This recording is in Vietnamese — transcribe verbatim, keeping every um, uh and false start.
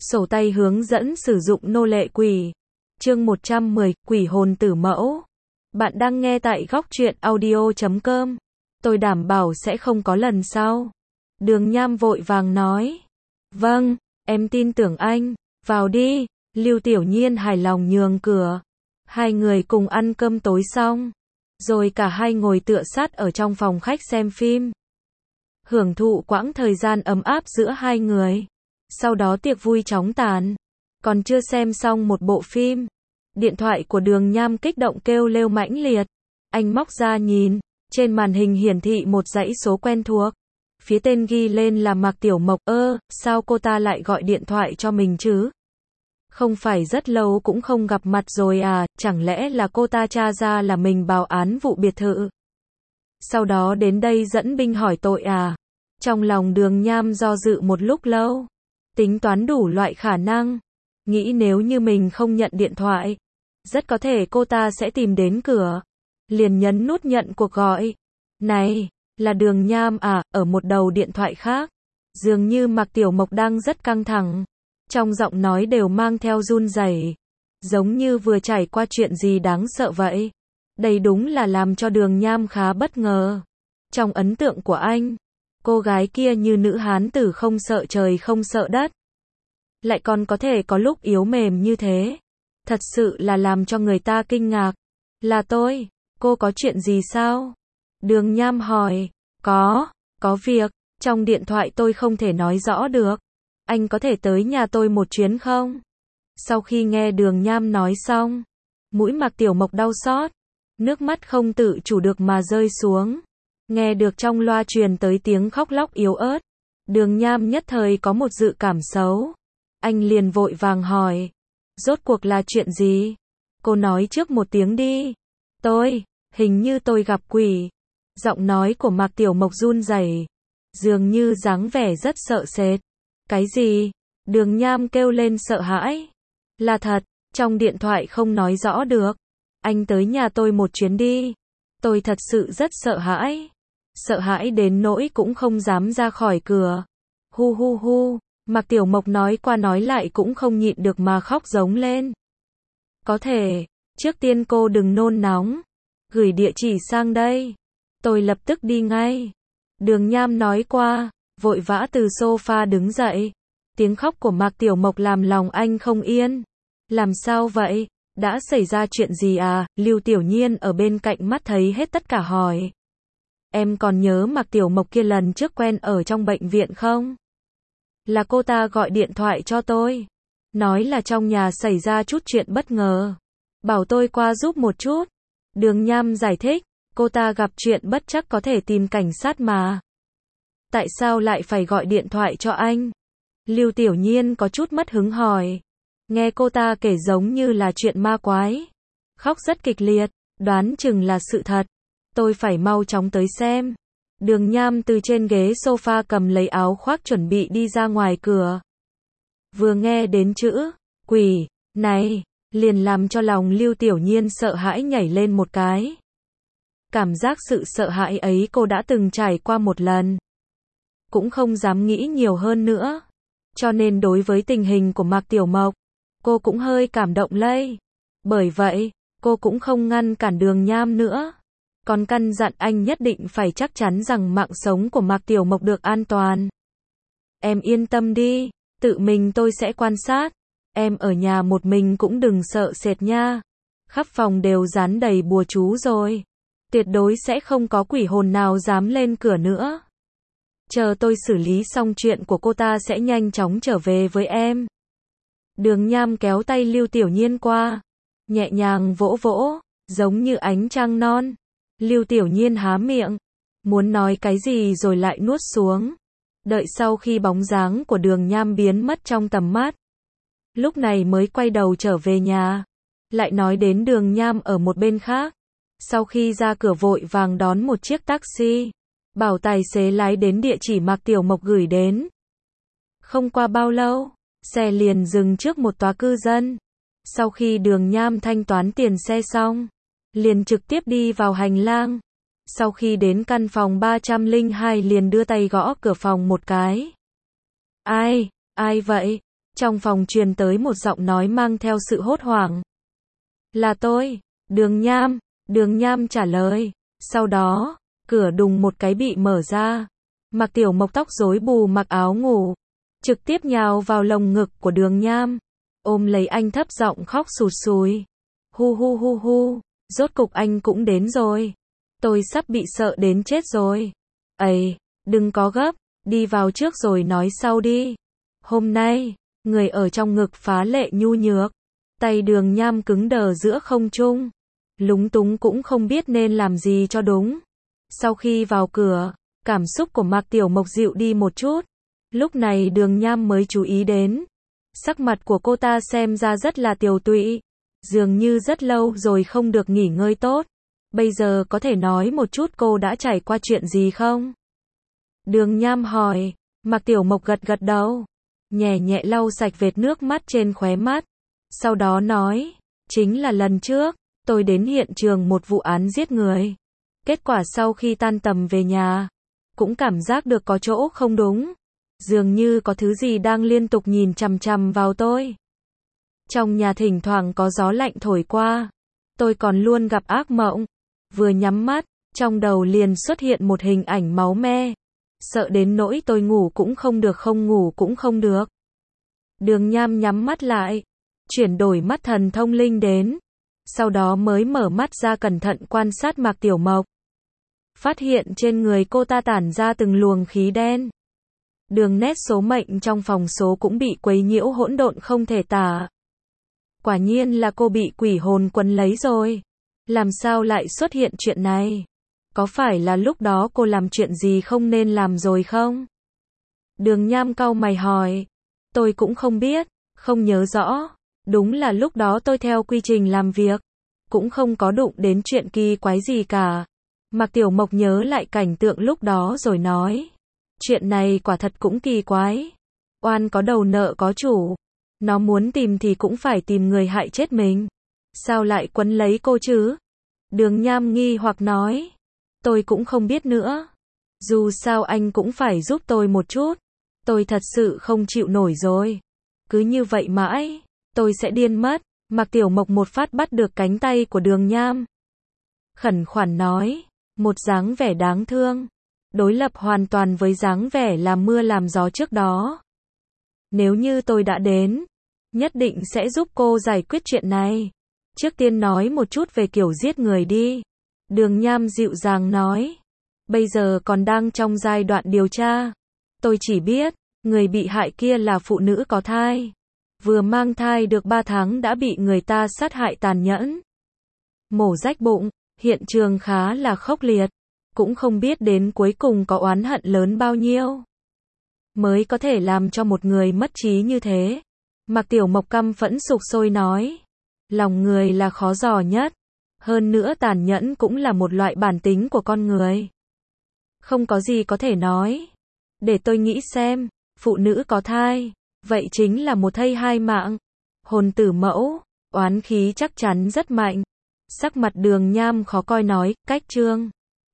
Sổ tay hướng dẫn sử dụng nô lệ quỷ. Chương một trăm mười, Quỷ hồn tử mẫu. Bạn đang nghe tại góc truyện audio chấm com. Tôi đảm bảo sẽ không có lần sau. Đường Nham vội vàng nói. Vâng, em tin tưởng anh. Vào đi. Lưu Tiểu Nhiên hài lòng nhường cửa. Hai người cùng ăn cơm tối xong. Rồi cả hai ngồi tựa sát ở trong phòng khách xem phim. Hưởng thụ quãng thời gian ấm áp giữa hai người. Sau đó tiệc vui chóng tàn. Còn chưa xem xong một bộ phim. Điện thoại của Đường Nham kích động kêu lêu mãnh liệt. Anh móc ra nhìn. Trên màn hình hiển thị một dãy số quen thuộc. Phía tên ghi lên là Mạc Tiểu Mộc. Ơ, sao cô ta lại gọi điện thoại cho mình chứ? Không phải rất lâu cũng không gặp mặt rồi à, chẳng lẽ là cô ta tra ra là mình báo án vụ biệt thự? Sau đó đến đây dẫn binh hỏi tội à? Trong lòng Đường Nham do dự một lúc lâu. Tính toán đủ loại khả năng. Nghĩ nếu như mình không nhận điện thoại, rất có thể cô ta sẽ tìm đến cửa. Liền nhấn nút nhận cuộc gọi. Này, là Đường Nham à? Ở một đầu điện thoại khác. Dường như Mạc Tiểu Mộc đang rất căng thẳng. Trong giọng nói đều mang theo run rẩy, giống như vừa trải qua chuyện gì đáng sợ vậy. Đây đúng là làm cho Đường Nham khá bất ngờ. Trong ấn tượng của anh, cô gái kia như nữ hán tử không sợ trời không sợ đất. Lại còn có thể có lúc yếu mềm như thế. Thật sự là làm cho người ta kinh ngạc. Là tôi, cô có chuyện gì sao? Đường Nham hỏi. Có, có việc, trong điện thoại tôi không thể nói rõ được. Anh có thể tới nhà tôi một chuyến không? Sau khi nghe Đường Nham nói xong, mũi Mạc Tiểu Mộc đau xót, nước mắt không tự chủ được mà rơi xuống. Nghe được trong loa truyền tới tiếng khóc lóc yếu ớt, Đường Nham nhất thời có một dự cảm xấu. Anh liền vội vàng hỏi, rốt cuộc là chuyện gì? Cô nói trước một tiếng đi. Tôi, hình như tôi gặp quỷ. Giọng nói của Mạc Tiểu Mộc run rẩy, dường như dáng vẻ rất sợ sệt. Cái gì? Đường Nham kêu lên sợ hãi. Là thật, trong điện thoại không nói rõ được. Anh tới nhà tôi một chuyến đi. Tôi thật sự rất sợ hãi. Sợ hãi đến nỗi cũng không dám ra khỏi cửa. Hu hu hu, Mạc Tiểu Mộc nói qua nói lại cũng không nhịn được mà khóc giống lên. Có thể, trước tiên cô đừng nôn nóng. Gửi địa chỉ sang đây. Tôi lập tức đi ngay. Đường Nham nói qua. Vội vã từ sofa đứng dậy. Tiếng khóc của Mạc Tiểu Mộc làm lòng anh không yên. Làm sao vậy? Đã xảy ra chuyện gì à? Lưu Tiểu Nhiên ở bên cạnh mắt thấy hết tất cả hỏi. Em còn nhớ Mạc Tiểu Mộc kia lần trước quen ở trong bệnh viện không? Là cô ta gọi điện thoại cho tôi. Nói là trong nhà xảy ra chút chuyện bất ngờ. Bảo tôi qua giúp một chút. Đường Nham giải thích. Cô ta gặp chuyện bất trắc có thể tìm cảnh sát mà. Tại sao lại phải gọi điện thoại cho anh? Lưu Tiểu Nhiên có chút mất hứng hỏi. Nghe cô ta kể giống như là chuyện ma quái. Khóc rất kịch liệt, đoán chừng là sự thật. Tôi phải mau chóng tới xem. Đường Nham từ trên ghế sofa cầm lấy áo khoác chuẩn bị đi ra ngoài cửa. Vừa nghe đến chữ quỷ này, liền làm cho lòng Lưu Tiểu Nhiên sợ hãi nhảy lên một cái. Cảm giác sự sợ hãi ấy cô đã từng trải qua một lần. Cũng không dám nghĩ nhiều hơn nữa. Cho nên đối với tình hình của Mạc Tiểu Mộc, cô cũng hơi cảm động lây. Bởi vậy, cô cũng không ngăn cản Đường Nham nữa. Còn căn dặn anh nhất định phải chắc chắn rằng mạng sống của Mạc Tiểu Mộc được an toàn. Em yên tâm đi, tự mình tôi sẽ quan sát. Em ở nhà một mình cũng đừng sợ sệt nha. Khắp phòng đều dán đầy bùa chú rồi. Tuyệt đối sẽ không có quỷ hồn nào dám lên cửa nữa. Chờ tôi xử lý xong chuyện của cô ta sẽ nhanh chóng trở về với em. Đường Nham kéo tay Lưu Tiểu Nhiên qua. Nhẹ nhàng vỗ vỗ, giống như ánh trăng non. Lưu Tiểu Nhiên há miệng. Muốn nói cái gì rồi lại nuốt xuống. Đợi sau khi bóng dáng của Đường Nham biến mất trong tầm mắt. Lúc này mới quay đầu trở về nhà. Lại nói đến Đường Nham ở một bên khác. Sau khi ra cửa vội vàng đón một chiếc taxi. Bảo tài xế lái đến địa chỉ Mạc Tiểu Mộc gửi đến. Không qua bao lâu, xe liền dừng trước một tòa cư dân. Sau khi Đường Nham thanh toán tiền xe xong, liền trực tiếp đi vào hành lang. Sau khi đến căn phòng ba trăm lẻ hai liền đưa tay gõ cửa phòng một cái. Ai, ai vậy? Trong phòng truyền tới một giọng nói mang theo sự hốt hoảng. Là tôi, Đường Nham, Đường Nham trả lời. Sau đó, cửa đùng một cái bị mở ra. Mạc Tiểu Mộc tóc rối bù mặc áo ngủ, trực tiếp nhào vào lồng ngực của Đường Nham, ôm lấy anh thấp giọng khóc sụt sùi. Hu hu hu hu, rốt cục anh cũng đến rồi. Tôi sắp bị sợ đến chết rồi. Ây, đừng có gấp, đi vào trước rồi nói sau đi. Hôm nay, người ở trong ngực phá lệ nhu nhược, tay Đường Nham cứng đờ giữa không trung, lúng túng cũng không biết nên làm gì cho đúng. Sau khi vào cửa, cảm xúc của Mạc Tiểu Mộc dịu đi một chút. Lúc này Đường Nham mới chú ý đến, sắc mặt của cô ta xem ra rất là tiều tụy, dường như rất lâu rồi không được nghỉ ngơi tốt. Bây giờ có thể nói một chút cô đã trải qua chuyện gì không? Đường Nham hỏi. Mạc Tiểu Mộc gật gật đầu, nhẹ nhẹ lau sạch vệt nước mắt trên khóe mắt. Sau đó nói, chính là lần trước, tôi đến hiện trường một vụ án giết người. Kết quả sau khi tan tầm về nhà, cũng cảm giác được có chỗ không đúng. Dường như có thứ gì đang liên tục nhìn chằm chằm vào tôi. Trong nhà thỉnh thoảng có gió lạnh thổi qua. Tôi còn luôn gặp ác mộng. Vừa nhắm mắt, trong đầu liền xuất hiện một hình ảnh máu me. Sợ đến nỗi tôi ngủ cũng không được không ngủ cũng không được. Đường Nham nhắm mắt lại, chuyển đổi mắt thần thông linh đến. Sau đó mới mở mắt ra cẩn thận quan sát Mạc Tiểu Mộc. Phát hiện trên người cô ta tản ra từng luồng khí đen. Đường nét số mệnh trong phòng số cũng bị quấy nhiễu hỗn độn không thể tả. Quả nhiên là cô bị quỷ hồn quấn lấy rồi. Làm sao lại xuất hiện chuyện này? Có phải là lúc đó cô làm chuyện gì không nên làm rồi không? Đường Nham cau mày hỏi. Tôi cũng không biết, không nhớ rõ. Đúng là lúc đó tôi theo quy trình làm việc, cũng không có đụng đến chuyện kỳ quái gì cả. Mạc Tiểu Mộc nhớ lại cảnh tượng lúc đó rồi nói. Chuyện này quả thật cũng kỳ quái. Oan có đầu nợ có chủ. Nó muốn tìm thì cũng phải tìm người hại chết mình. Sao lại quấn lấy cô chứ? Đường Nham nghi hoặc nói. Tôi cũng không biết nữa. Dù sao anh cũng phải giúp tôi một chút. Tôi thật sự không chịu nổi rồi. Cứ như vậy mãi, tôi sẽ điên mất. Mạc Tiểu Mộc một phát bắt được cánh tay của Đường Nham. Khẩn khoản nói. Một dáng vẻ đáng thương. Đối lập hoàn toàn với dáng vẻ làm mưa làm gió trước đó. Nếu như tôi đã đến, nhất định sẽ giúp cô giải quyết chuyện này. Trước tiên nói một chút về kiểu giết người đi. Đường Nham dịu dàng nói. Bây giờ còn đang trong giai đoạn điều tra. Tôi chỉ biết, người bị hại kia là phụ nữ có thai. Vừa mang thai được ba tháng đã bị người ta sát hại tàn nhẫn. Mổ rách bụng, hiện trường khá là khốc liệt. Cũng không biết đến cuối cùng có oán hận lớn bao nhiêu mới có thể làm cho một người mất trí như thế. Mạc Tiểu Mộc căm phẫn sục sôi nói. Lòng người là khó dò nhất. Hơn nữa tàn nhẫn cũng là một loại bản tính của con người. Không có gì có thể nói. Để tôi nghĩ xem, phụ nữ có thai, vậy chính là một thây hai mạng. Hồn tử mẫu, oán khí chắc chắn rất mạnh. Sắc mặt Đường Nham khó coi nói, cách trương.